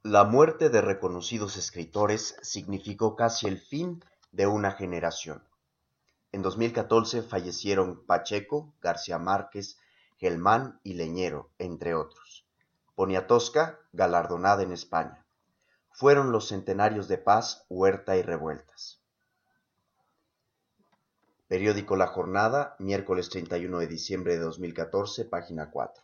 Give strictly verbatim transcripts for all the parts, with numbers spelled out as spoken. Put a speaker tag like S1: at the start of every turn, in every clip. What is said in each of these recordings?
S1: La muerte de reconocidos escritores significó casi el fin de una generación. En dos mil catorce fallecieron Pacheco, García Márquez, Gelmán y Leñero, entre otros. Poniatowska, galardonada en España. Fueron los centenarios de Paz, Huerta y Revueltas. Periódico La Jornada, miércoles treinta y uno de diciembre de dos mil catorce, página cuatro.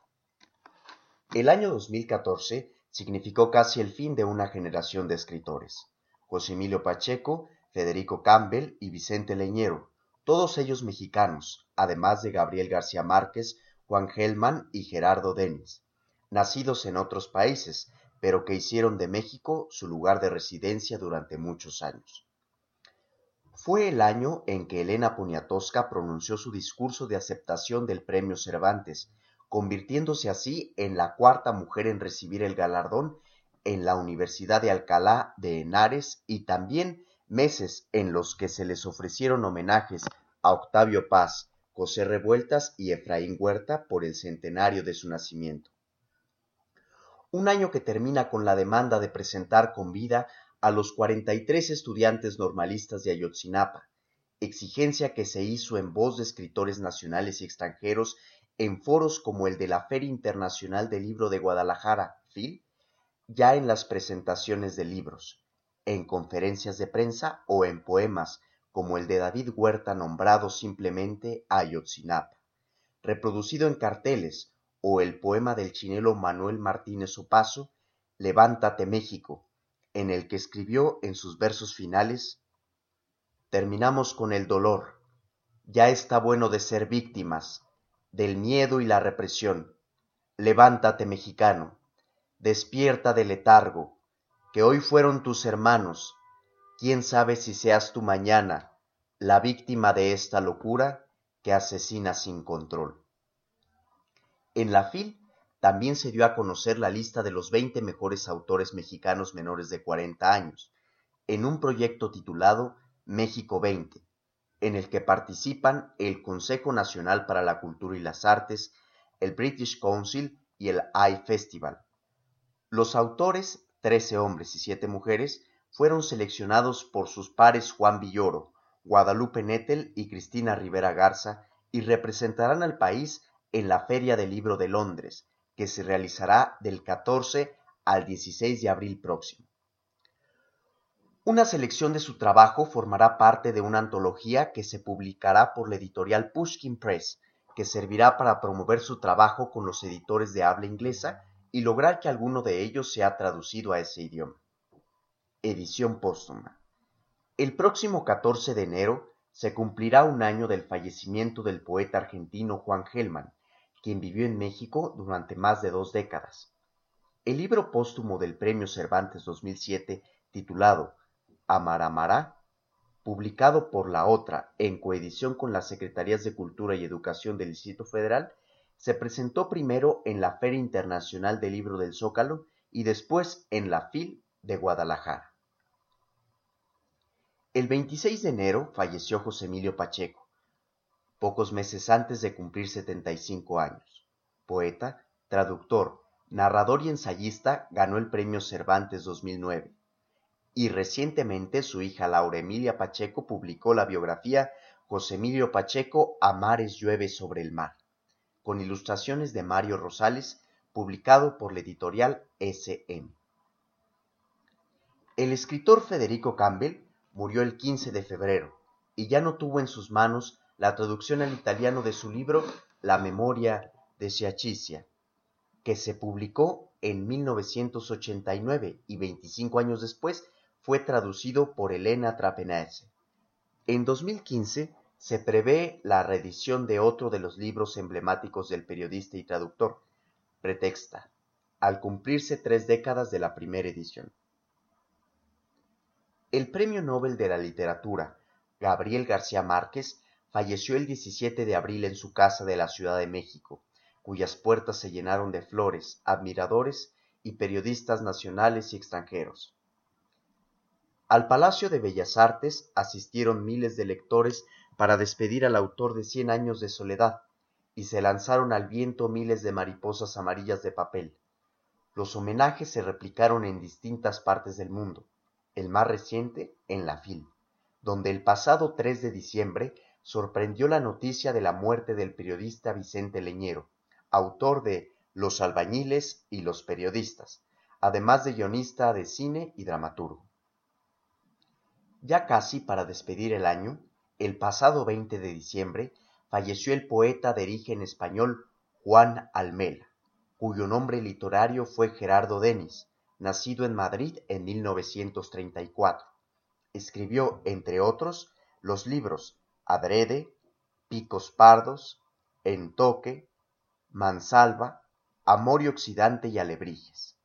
S1: El año dos mil catorce significó casi el fin de una generación de escritores. José Emilio Pacheco, Federico Campbell y Vicente Leñero, todos ellos mexicanos, además de Gabriel García Márquez, Juan Gelman y Gerardo Denis, nacidos en otros países, pero que hicieron de México su lugar de residencia durante muchos años. Fue el año en que Elena Poniatowska pronunció su discurso de aceptación del Premio Cervantes, convirtiéndose así en la cuarta mujer en recibir el galardón en la Universidad de Alcalá de Henares, y también meses en los que se les ofrecieron homenajes a Octavio Paz, José Revueltas y Efraín Huerta por el centenario de su nacimiento. Un año que termina con la demanda de presentar con vida a los cuarenta y tres estudiantes normalistas de Ayotzinapa, exigencia que se hizo en voz de escritores nacionales y extranjeros en foros como el de la Feria Internacional del Libro de Guadalajara, F I L, ya en las presentaciones de libros, en conferencias de prensa o en poemas como el de David Huerta nombrado simplemente Ayotzinapa, reproducido en carteles, o el poema del chinelo Manuel Martínez Opazo, Levántate México, en el que escribió en sus versos finales: terminamos con el dolor, ya está bueno de ser víctimas del miedo y la represión. Levántate, mexicano, despierta del letargo, que hoy fueron tus hermanos, quién sabe si seas tú mañana la víctima de esta locura que asesina sin control. En la F I L también se dio a conocer la lista de los veinte mejores autores mexicanos menores de cuarenta años, en un proyecto titulado México veinte, en el que participan el Consejo Nacional para la Cultura y las Artes, el British Council y el iFestival. Los autores, trece hombres y siete mujeres, fueron seleccionados por sus pares Juan Villoro, Guadalupe Nettel y Cristina Rivera Garza, y representarán al país en la Feria del Libro de Londres, que se realizará del catorce al dieciséis de abril próximo. Una selección de su trabajo formará parte de una antología que se publicará por la editorial Pushkin Press, que servirá para promover su trabajo con los editores de habla inglesa y lograr que alguno de ellos sea traducido a ese idioma. Edición póstuma. El próximo catorce de enero se cumplirá un año del fallecimiento del poeta argentino Juan Gelman, quien vivió en México durante más de dos décadas. El libro póstumo del Premio Cervantes dos mil siete, titulado Amaramará, publicado por La Otra en coedición con las Secretarías de Cultura y Educación del Distrito Federal, se presentó primero en la Feria Internacional del Libro del Zócalo y después en la F I L de Guadalajara. El veintiséis de enero falleció José Emilio Pacheco, pocos meses antes de cumplir setenta y cinco años. Poeta, traductor, narrador y ensayista, ganó el Premio Cervantes dos mil nueve. Y recientemente su hija Laura Emilia Pacheco publicó la biografía José Emilio Pacheco, A mares llueve sobre el mar, con ilustraciones de Mario Rosales, publicado por la editorial ese eme. El escritor Federico Campbell murió el quince de febrero y ya no tuvo en sus manos la traducción al italiano de su libro La memoria de Sciaccia, que se publicó en mil novecientos ochenta y nueve y veinticinco años después fue traducido por Elena Trapenese. En dos mil quince se prevé la reedición de otro de los libros emblemáticos del periodista y traductor, Pretexta, al cumplirse tres décadas de la primera edición. El Premio Nobel de la Literatura, Gabriel García Márquez, falleció el diecisiete de abril en su casa de la Ciudad de México, cuyas puertas se llenaron de flores, admiradores y periodistas nacionales y extranjeros. Al Palacio de Bellas Artes asistieron miles de lectores para despedir al autor de Cien años de soledad, y se lanzaron al viento miles de mariposas amarillas de papel. Los homenajes se replicaron en distintas partes del mundo, el más reciente en la F I L, donde el pasado tres de diciembre sorprendió la noticia de la muerte del periodista Vicente Leñero, autor de Los albañiles y los periodistas, además de guionista de cine y dramaturgo. Ya casi para despedir el año, el pasado veinte de diciembre, falleció el poeta de origen español Juan Almela, cuyo nombre literario fue Gerardo Denis, nacido en Madrid en mil novecientos treinta y cuatro. Escribió, entre otros, los libros Adrede, Picos Pardos, En Toque, Mansalva, Amor y Occidente y Alebrijes.